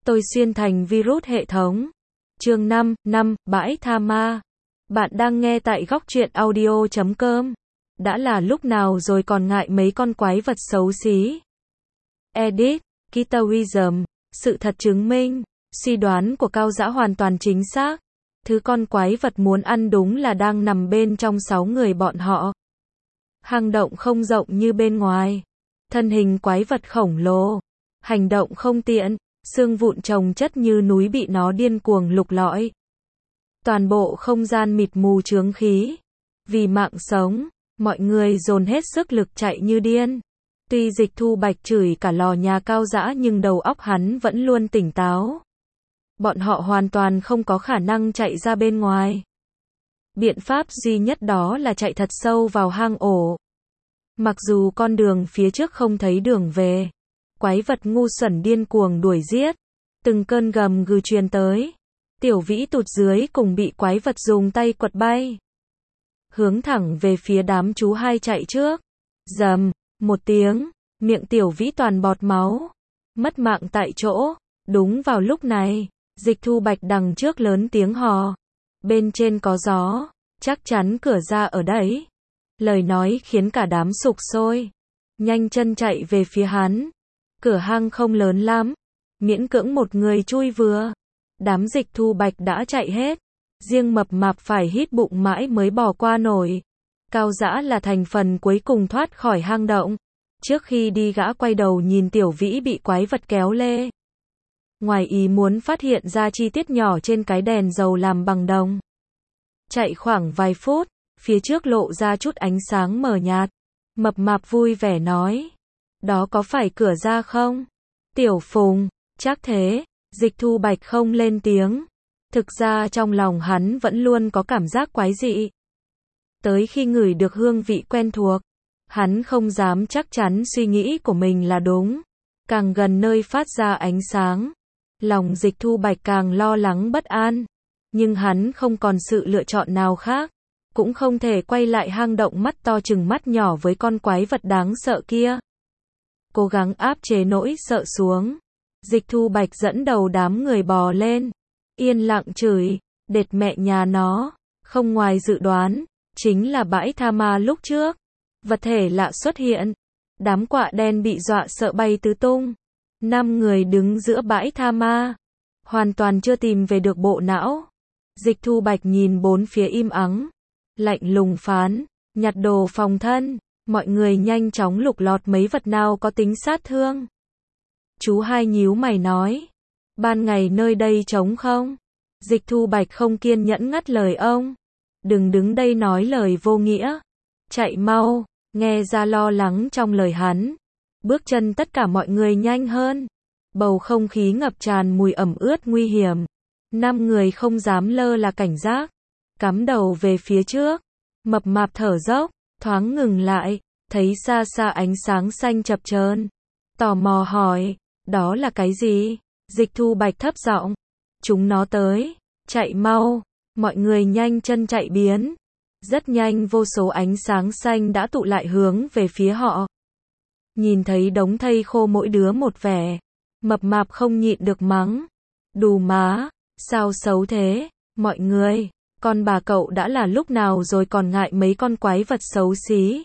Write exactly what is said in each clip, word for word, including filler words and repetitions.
Tôi xuyên thành virus hệ thống. Chương năm, năm, bãi tha ma. Bạn đang nghe tại góc truyện audio chấm com. Đã là lúc nào rồi còn ngại mấy con quái vật xấu xí. Edit, Kitaoism, sự thật chứng minh, suy đoán của Cao Dã hoàn toàn chính xác. Thứ con quái vật muốn ăn đúng là đang nằm bên trong sáu người bọn họ. Hang động không rộng như bên ngoài. Thân hình quái vật khổng lồ. Hành động không tiện, xương vụn chồng chất như núi bị nó điên cuồng lục lọi. Toàn bộ không gian mịt mù chướng khí. Vì mạng sống, mọi người dồn hết sức lực chạy như điên. Tuy Dịch Thu Bạch chửi cả lò nhà Cao Dã nhưng đầu óc hắn vẫn luôn tỉnh táo. Bọn họ hoàn toàn không có khả năng chạy ra bên ngoài. Biện pháp duy nhất đó là chạy thật sâu vào hang ổ. Mặc dù con đường phía trước không thấy đường về. Quái vật ngu xuẩn điên cuồng đuổi giết. Từng cơn gầm gừ truyền tới. Tiểu Vĩ tụt dưới cùng bị quái vật dùng tay quật bay. Hướng thẳng về phía đám chú hai chạy trước. Rầm, một tiếng, miệng Tiểu Vĩ toàn bọt máu. Mất mạng tại chỗ. Đúng vào lúc này, Dịch Thu Bạch đằng trước lớn tiếng hò. Bên trên có gió, chắc chắn cửa ra ở đấy. Lời nói khiến cả đám sục sôi. Nhanh chân chạy về phía hắn. Cửa hang không lớn lắm, miễn cưỡng một người chui vừa. Đám Dịch Thu Bạch đã chạy hết, riêng Mập Mạp phải hít bụng mãi mới bỏ qua nổi. Cao Dã là thành phần cuối cùng thoát khỏi hang động. Trước khi đi gã quay đầu nhìn Tiểu Vĩ bị quái vật kéo lê. Ngoài ý muốn phát hiện ra chi tiết nhỏ trên cái đèn dầu làm bằng đồng. Chạy khoảng vài phút, phía trước lộ ra chút ánh sáng mờ nhạt. Mập Mạp vui vẻ nói. Đó có phải cửa ra không? Tiểu Phùng, chắc thế. Dịch Thu Bạch không lên tiếng. Thực ra trong lòng hắn vẫn luôn có cảm giác quái dị. Tới khi ngửi được hương vị quen thuộc, hắn không dám chắc chắn suy nghĩ của mình là đúng. Càng gần nơi phát ra ánh sáng, lòng Dịch Thu Bạch càng lo lắng bất an. Nhưng hắn không còn sự lựa chọn nào khác. Cũng không thể quay lại hang động mắt to chừng mắt nhỏ với con quái vật đáng sợ kia. Cố gắng áp chế nỗi sợ xuống. Dịch Thu Bạch dẫn đầu đám người bò lên. Yên lặng chửi, đệt mẹ nhà nó. Không ngoài dự đoán, chính là bãi tha ma lúc trước. Vật thể lạ xuất hiện. Đám quạ đen bị dọa sợ bay tứ tung. Năm người đứng giữa bãi tha ma. Hoàn toàn chưa tìm về được bộ não. Dịch Thu Bạch nhìn bốn phía im ắng. Lạnh lùng phán, nhặt đồ phòng thân. Mọi người nhanh chóng lục lọt mấy vật nào có tính sát thương. Chú hai nhíu mày nói. Ban ngày nơi đây trống không? Dịch Thu Bạch không kiên nhẫn ngắt lời ông. Đừng đứng đây nói lời vô nghĩa. Chạy mau, nghe ra lo lắng trong lời hắn. Bước chân tất cả mọi người nhanh hơn. Bầu không khí ngập tràn mùi ẩm ướt nguy hiểm. Năm người không dám lơ là cảnh giác. Cắm đầu về phía trước. Mập Mạp thở dốc. Thoáng ngừng lại, thấy xa xa ánh sáng xanh chập chờn. Tò mò hỏi, đó là cái gì? Dịch Thu Bạch thấp giọng, chúng nó tới, chạy mau. Mọi người nhanh chân chạy biến. Rất nhanh vô số ánh sáng xanh đã tụ lại hướng về phía họ. Nhìn thấy đống thây khô mỗi đứa một vẻ. Mập Mạp không nhịn được mắng. Đù má, sao xấu thế, mọi người. Con bà cậu đã là lúc nào rồi còn ngại mấy con quái vật xấu xí.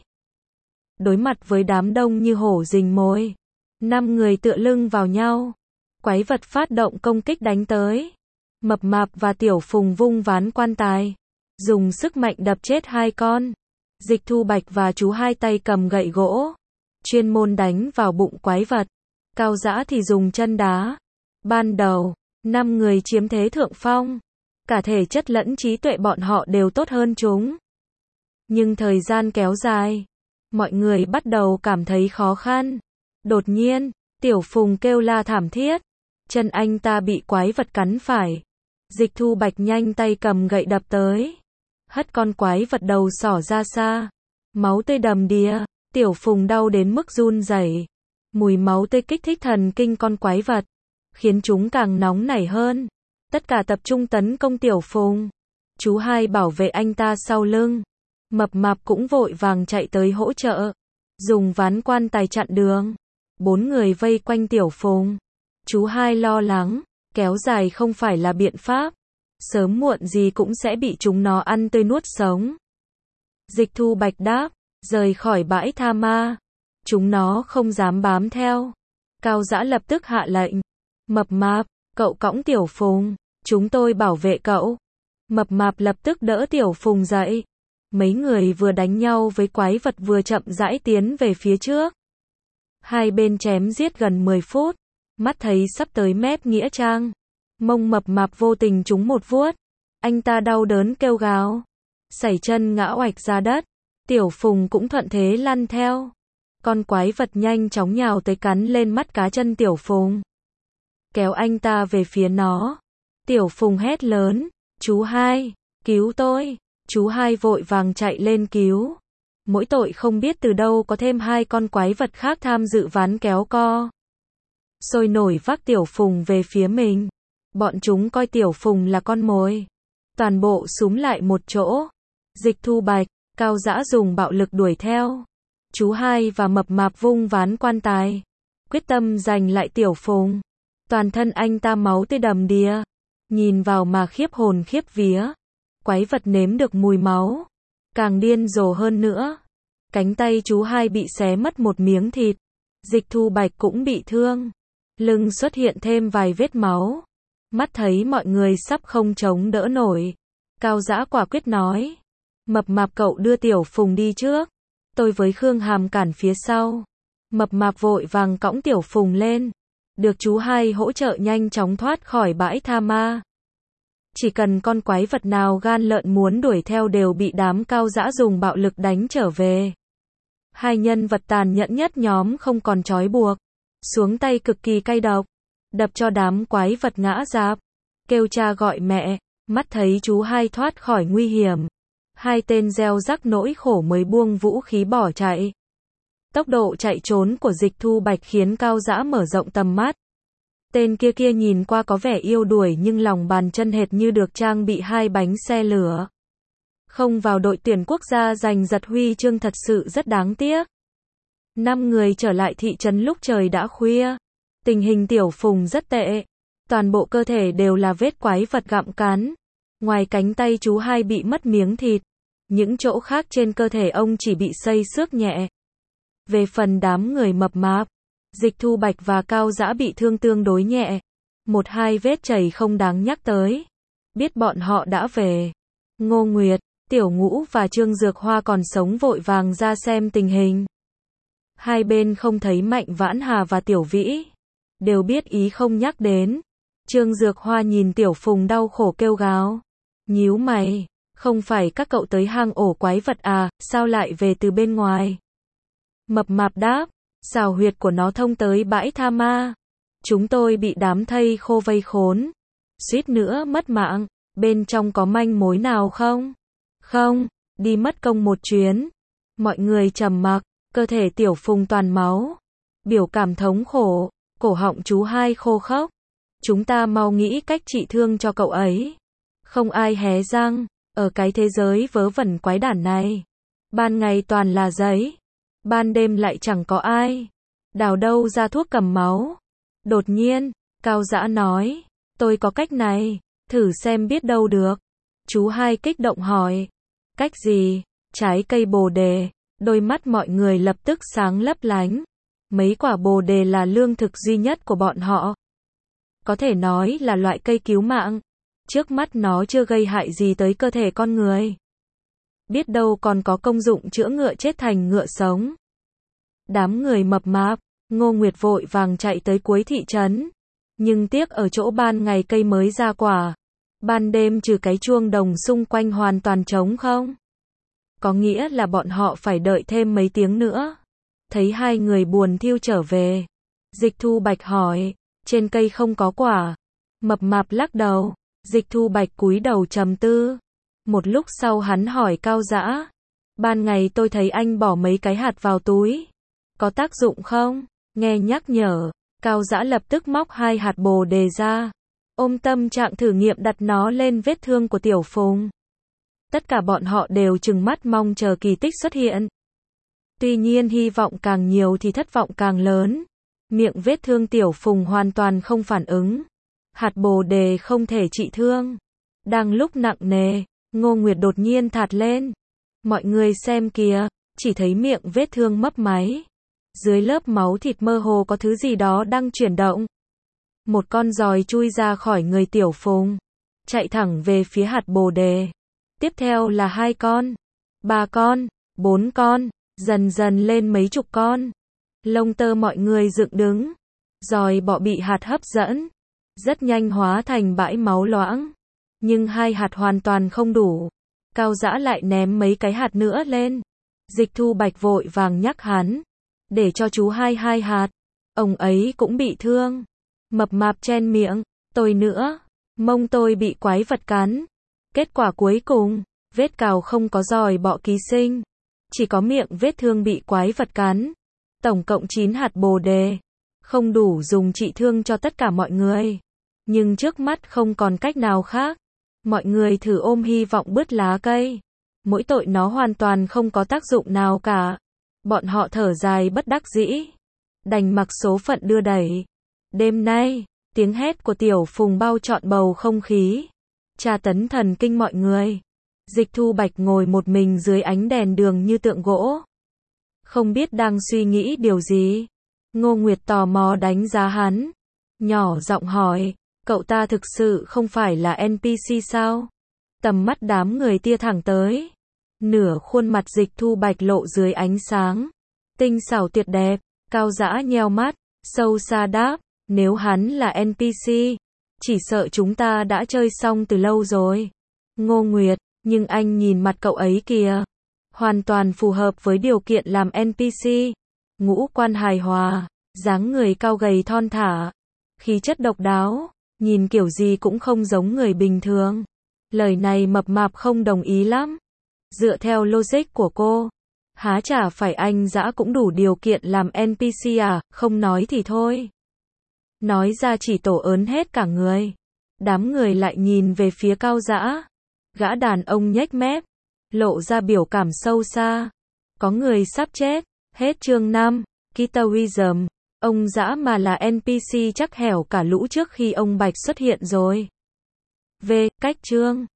Đối mặt với đám đông như hổ rình mồi. Năm người tựa lưng vào nhau. Quái vật phát động công kích đánh tới. Mập Mạp và Tiểu Phùng vung ván quan tài. Dùng sức mạnh đập chết hai con. Dịch Thu Bạch và chú hai tay cầm gậy gỗ. Chuyên môn đánh vào bụng quái vật. Cao Dã thì dùng chân đá. Ban đầu, năm người chiếm thế thượng phong. Cả thể chất lẫn trí tuệ bọn họ đều tốt hơn chúng. Nhưng thời gian kéo dài, mọi người bắt đầu cảm thấy khó khăn. Đột nhiên, Tiểu Phùng kêu la thảm thiết. Chân anh ta bị quái vật cắn phải. Dịch Thu Bạch nhanh tay cầm gậy đập tới. Hất con quái vật đầu xỏ ra xa. Máu tươi đầm đìa. Tiểu Phùng đau đến mức run rẩy. Mùi máu tươi kích thích thần kinh con quái vật, khiến chúng càng nóng nảy hơn. Tất cả tập trung tấn công Tiểu Phùng. Chú hai bảo vệ anh ta sau lưng. Mập Mạp cũng vội vàng chạy tới hỗ trợ. Dùng ván quan tài chặn đường. Bốn người vây quanh Tiểu Phùng. Chú hai lo lắng. Kéo dài không phải là biện pháp. Sớm muộn gì cũng sẽ bị chúng nó ăn tươi nuốt sống. Dịch Thu Bạch đáp, rời khỏi bãi tha ma. Chúng nó không dám bám theo. Cao Dã lập tức hạ lệnh. Mập Mạp, cậu cõng Tiểu Phùng, chúng tôi bảo vệ cậu. Mập Mạp lập tức đỡ Tiểu Phùng dậy. Mấy người vừa đánh nhau với quái vật vừa chậm rãi tiến về phía trước. Hai bên chém giết gần mười phút. Mắt thấy sắp tới mép nghĩa trang. Mông Mập Mạp vô tình trúng một vuốt. Anh ta đau đớn kêu gào. Sẩy chân ngã oạch ra đất. Tiểu Phùng cũng thuận thế lăn theo. Con quái vật nhanh chóng nhào tới cắn lên mắt cá chân Tiểu Phùng. Kéo anh ta về phía nó. Tiểu Phùng hét lớn. Chú hai, cứu tôi. Chú hai vội vàng chạy lên cứu. Mỗi tội không biết từ đâu có thêm hai con quái vật khác tham dự ván kéo co. Sôi nổi vác Tiểu Phùng về phía mình. Bọn chúng coi Tiểu Phùng là con mồi. Toàn bộ xúm lại một chỗ. Dịch Thu Bạch, Cao Dã dùng bạo lực đuổi theo. Chú hai và Mập Mạp vung ván quan tài. Quyết tâm giành lại Tiểu Phùng. Toàn thân anh ta máu tươi đầm đìa. Nhìn vào mà khiếp hồn khiếp vía. Quái vật nếm được mùi máu. Càng điên rồ hơn nữa. Cánh tay chú hai bị xé mất một miếng thịt. Dịch Thu Bạch cũng bị thương. Lưng xuất hiện thêm vài vết máu. Mắt thấy mọi người sắp không chống đỡ nổi. Cao Dã quả quyết nói. Mập Mạp cậu đưa Tiểu Phùng đi trước. Tôi với Khương Hàm cản phía sau. Mập Mạp vội vàng cõng Tiểu Phùng lên. Được chú hai hỗ trợ nhanh chóng thoát khỏi bãi tha ma. Chỉ cần con quái vật nào gan lợn muốn đuổi theo đều bị đám Cao Dã dùng bạo lực đánh trở về. Hai nhân vật tàn nhẫn nhất nhóm không còn trói buộc. Xuống tay cực kỳ cay độc. Đập cho đám quái vật ngã rạp. Kêu cha gọi mẹ. Mắt thấy chú hai thoát khỏi nguy hiểm. Hai tên gieo rắc nỗi khổ mới buông vũ khí bỏ chạy. Tốc độ chạy trốn của Dịch Thu Bạch khiến Cao Dã mở rộng tầm mắt. Tên kia kia nhìn qua có vẻ yêu đuổi nhưng lòng bàn chân hệt như được trang bị hai bánh xe lửa. Không vào đội tuyển quốc gia giành giật huy chương thật sự rất đáng tiếc. Năm người trở lại thị trấn lúc trời đã khuya. Tình hình Tiểu Phùng rất tệ. Toàn bộ cơ thể đều là vết quái vật gặm cắn. Ngoài cánh tay chú hai bị mất miếng thịt. Những chỗ khác trên cơ thể ông chỉ bị xây xước nhẹ. Về phần đám người Mập Mạp, Dịch Thu Bạch và Cao Dã bị thương tương đối nhẹ. Một hai vết chảy không đáng nhắc tới. Biết bọn họ đã về. Ngô Nguyệt, Tiểu Ngũ và Trương Dược Hoa còn sống vội vàng ra xem tình hình. Hai bên không thấy Mạnh Vãn Hà và Tiểu Vĩ. Đều biết ý không nhắc đến. Trương Dược Hoa nhìn Tiểu Phùng đau khổ kêu gào. Nhíu mày, không phải các cậu tới hang ổ quái vật à, sao lại về từ bên ngoài? Mập Mạp đáp, xào huyệt của nó thông tới bãi tha ma. Chúng tôi bị đám thây khô vây khốn. Suýt nữa mất mạng, bên trong có manh mối nào không? Không, đi mất công một chuyến. Mọi người trầm mặc, cơ thể Tiểu Phùng toàn máu. Biểu cảm thống khổ, cổ họng chú hai khô khốc. Chúng ta mau nghĩ cách trị thương cho cậu ấy. Không ai hé răng, ở cái thế giới vớ vẩn quái đản này. Ban ngày toàn là giấy. Ban đêm lại chẳng có ai. Đào đâu ra thuốc cầm máu. Đột nhiên, Cao Dã nói. Tôi có cách này, thử xem biết đâu được. Chú hai kích động hỏi. Cách gì? Trái cây bồ đề. Đôi mắt mọi người lập tức sáng lấp lánh. Mấy quả bồ đề là lương thực duy nhất của bọn họ. Có thể nói là loại cây cứu mạng. Trước mắt nó chưa gây hại gì tới cơ thể con người. Biết đâu còn có công dụng chữa ngựa chết thành ngựa sống. Đám người Mập Mạp, Ngô Nguyệt vội vàng chạy tới cuối thị trấn. Nhưng tiếc ở chỗ ban ngày cây mới ra quả. Ban đêm trừ cái chuông đồng xung quanh hoàn toàn trống không. Có nghĩa là bọn họ phải đợi thêm mấy tiếng nữa. Thấy hai người buồn thiu trở về. Dịch Thu Bạch hỏi, trên cây không có quả. Mập Mạp lắc đầu. Dịch Thu Bạch cúi đầu trầm tư. Một lúc sau hắn hỏi Cao Dã. Ban ngày tôi thấy anh bỏ mấy cái hạt vào túi. Có tác dụng không? Nghe nhắc nhở, Cao Dã lập tức móc hai hạt bồ đề ra. Ôm tâm trạng thử nghiệm đặt nó lên vết thương của Tiểu Phùng. Tất cả bọn họ đều trừng mắt mong chờ kỳ tích xuất hiện. Tuy nhiên hy vọng càng nhiều thì thất vọng càng lớn. Miệng vết thương Tiểu Phùng hoàn toàn không phản ứng. Hạt bồ đề không thể trị thương. Đang lúc nặng nề, Ngô Nguyệt đột nhiên thạt lên. Mọi người xem kìa, chỉ thấy miệng vết thương mấp máy. Dưới lớp máu thịt mơ hồ có thứ gì đó đang chuyển động. Một con giòi chui ra khỏi người Tiểu Phùng, chạy thẳng về phía hạt bồ đề. Tiếp theo là hai con, ba con, bốn con, dần dần lên mấy chục con. Lông tơ mọi người dựng đứng. Giòi bọ bị hạt hấp dẫn, rất nhanh hóa thành bãi máu loãng. Nhưng hai hạt hoàn toàn không đủ. Cao Dã lại ném mấy cái hạt nữa lên. Dịch Thu Bạch vội vàng nhắc hắn, để cho chú hai hai hạt. Ông ấy cũng bị thương. Mập mạp chen miệng, tôi nữa, mông tôi bị quái vật cắn. Kết quả cuối cùng, vết cào không có giòi bọ ký sinh, chỉ có miệng vết thương bị quái vật cắn. Tổng cộng chín hạt bồ đề, không đủ dùng trị thương cho tất cả mọi người. Nhưng trước mắt không còn cách nào khác. Mọi người thử ôm hy vọng bứt lá cây. Mỗi tội nó hoàn toàn không có tác dụng nào cả. Bọn họ thở dài bất đắc dĩ, đành mặc số phận đưa đẩy. Đêm nay, tiếng hét của Tiểu Phùng bao trọn bầu không khí, tra tấn thần kinh mọi người. Dịch Thu Bạch ngồi một mình dưới ánh đèn đường như tượng gỗ, không biết đang suy nghĩ điều gì. Ngô Nguyệt tò mò đánh giá hắn, nhỏ giọng hỏi, cậu ta thực sự không phải là en pê xê sao? Tầm mắt đám người tia thẳng tới. Nửa khuôn mặt Dịch Thu Bạch lộ dưới ánh sáng, tinh xảo tuyệt đẹp. Cao Dã nheo mắt, sâu xa đáp, nếu hắn là en pê xê, chỉ sợ chúng ta đã chơi xong từ lâu rồi. Ngô Nguyệt, nhưng anh nhìn mặt cậu ấy kìa, hoàn toàn phù hợp với điều kiện làm en pê xê. Ngũ quan hài hòa, dáng người cao gầy thon thả, khí chất độc đáo, nhìn kiểu gì cũng không giống người bình thường. Lời này mập mạp không đồng ý lắm. Dựa theo logic của cô, há chả phải anh Dã cũng đủ điều kiện làm en pê xê à, không nói thì thôi. Nói ra chỉ tổ ớn hết cả người. Đám người lại nhìn về phía Cao Dã. Gã đàn ông nhếch mép, lộ ra biểu cảm sâu xa. Có người sắp chết. Hết chương năm. Kitaoism. Ông Dã mà là en pê xê chắc hẻo cả lũ trước khi ông Bạch xuất hiện rồi. V. Cách chương